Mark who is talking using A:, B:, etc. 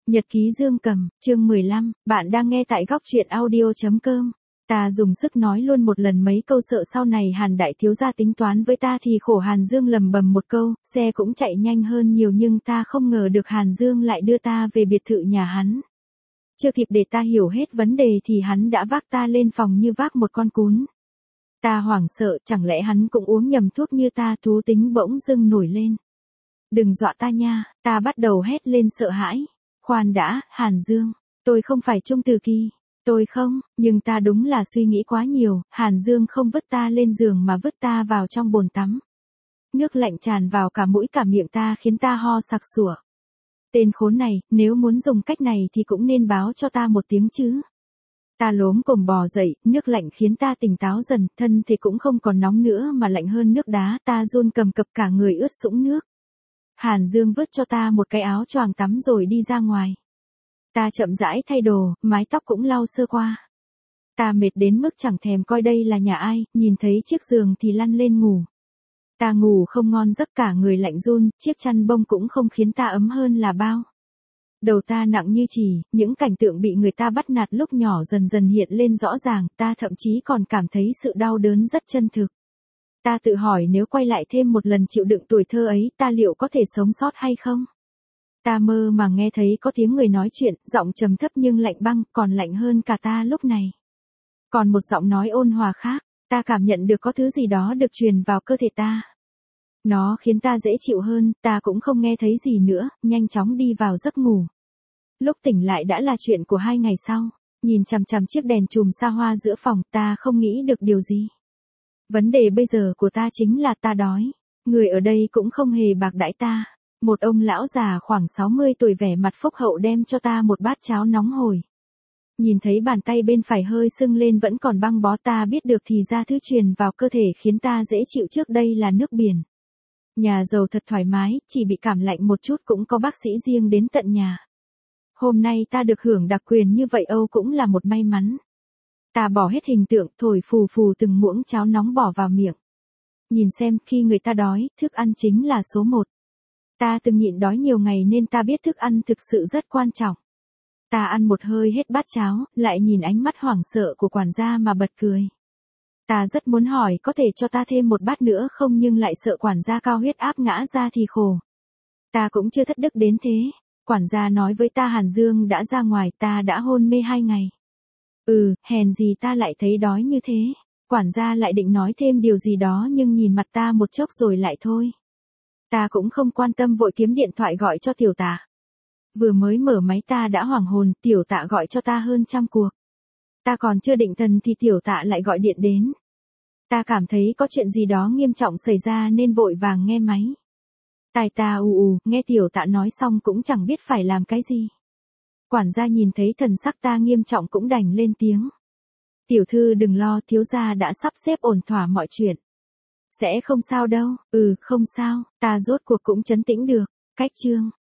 A: Nhật ký Dương Cầm, chương 15, bạn đang nghe tại góc truyện audio.com. Ta dùng sức nói luôn một lần mấy câu sợ sau này Hàn đại thiếu gia tính toán với ta thì khổ. Hàn Dương lầm bầm một câu, xe cũng chạy nhanh hơn nhiều nhưng ta không ngờ được Hàn Dương lại đưa ta về biệt thự nhà hắn. Chưa kịp để ta hiểu hết vấn đề thì hắn đã vác ta lên phòng như vác một con cún. Ta hoảng sợ, chẳng lẽ hắn cũng uống nhầm thuốc như ta? Thú tính bỗng dưng nổi lên. Đừng dọa ta nha, ta bắt đầu hét lên sợ hãi. Khoan đã, Hàn Dương, tôi không phải Trung Từ Kỳ, tôi không, nhưng ta đúng là suy nghĩ quá nhiều. Hàn Dương không vứt ta lên giường mà vứt ta vào trong bồn tắm. Nước lạnh tràn vào cả mũi cả miệng ta khiến ta ho sặc sủa. Tên khốn này, nếu muốn dùng cách này thì cũng nên báo cho ta một tiếng chứ. Ta lốm cồm bò dậy, nước lạnh khiến ta tỉnh táo dần, thân thì cũng không còn nóng nữa mà lạnh hơn nước đá. Ta run cầm cập cả người ướt sũng nước. Hàn Dương vứt cho ta một cái áo choàng tắm rồi đi ra ngoài. Ta chậm rãi thay đồ, mái tóc cũng lau sơ qua. Ta mệt đến mức chẳng thèm coi đây là nhà ai, nhìn thấy chiếc giường thì lăn lên ngủ. Ta ngủ không ngon giấc, cả người lạnh run, chiếc chăn bông cũng không khiến ta ấm hơn là bao. Đầu ta nặng như chì, những cảnh tượng bị người ta bắt nạt lúc nhỏ dần dần hiện lên rõ ràng, ta thậm chí còn cảm thấy sự đau đớn rất chân thực. Ta tự hỏi nếu quay lại thêm một lần chịu đựng tuổi thơ ấy, ta liệu có thể sống sót hay không? Ta mơ mà nghe thấy có tiếng người nói chuyện, giọng trầm thấp nhưng lạnh băng, còn lạnh hơn cả ta lúc này. Còn một giọng nói ôn hòa khác, ta cảm nhận được có thứ gì đó được truyền vào cơ thể ta. Nó khiến ta dễ chịu hơn, ta cũng không nghe thấy gì nữa, nhanh chóng đi vào giấc ngủ. Lúc tỉnh lại đã là chuyện của 2 ngày sau, nhìn chằm chằm chiếc đèn chùm xa hoa giữa phòng, ta không nghĩ được điều gì. Vấn đề bây giờ của ta chính là ta đói. Người ở đây cũng không hề bạc đãi ta. Một ông lão già khoảng 60 tuổi vẻ mặt phúc hậu đem cho ta một bát cháo nóng hổi. Nhìn thấy bàn tay bên phải hơi sưng lên vẫn còn băng bó, ta biết được thì ra thứ truyền vào cơ thể khiến ta dễ chịu trước đây là nước biển. Nhà giàu thật thoải mái, chỉ bị cảm lạnh một chút cũng có bác sĩ riêng đến tận nhà. Hôm nay ta được hưởng đặc quyền như vậy Âu cũng là một may mắn. Ta bỏ hết hình tượng, thổi phù phù từng muỗng cháo nóng bỏ vào miệng. Nhìn xem, khi người ta đói, thức ăn chính là số 1. Ta từng nhịn đói nhiều ngày nên ta biết thức ăn thực sự rất quan trọng. Ta ăn một hơi hết bát cháo, lại nhìn ánh mắt hoảng sợ của quản gia mà bật cười. Ta rất muốn hỏi có thể cho ta thêm một bát nữa không nhưng lại sợ quản gia cao huyết áp ngã ra thì khổ. Ta cũng chưa thất đức đến thế. Quản gia nói với ta Hàn Dương đã ra ngoài, ta đã hôn mê 2 ngày. Hèn gì ta lại thấy đói như thế. Quản gia lại định nói thêm điều gì đó nhưng nhìn mặt ta một chốc rồi lại thôi. Ta cũng không quan tâm vội kiếm điện thoại gọi cho tiểu tạ. Vừa mới mở máy ta đã hoảng hồn, tiểu tạ gọi cho ta hơn 100 cuộc. Ta còn chưa định thần thì tiểu tạ lại gọi điện đến. Ta cảm thấy có chuyện gì đó nghiêm trọng xảy ra nên vội vàng nghe máy. Tai ta nghe tiểu tạ nói xong cũng chẳng biết phải làm cái gì. Quản gia nhìn thấy thần sắc ta nghiêm trọng cũng đành lên tiếng. Tiểu thư đừng lo, thiếu gia đã sắp xếp ổn thỏa mọi chuyện. Sẽ không sao đâu, không sao, ta rốt cuộc cũng trấn tĩnh được. Cách chương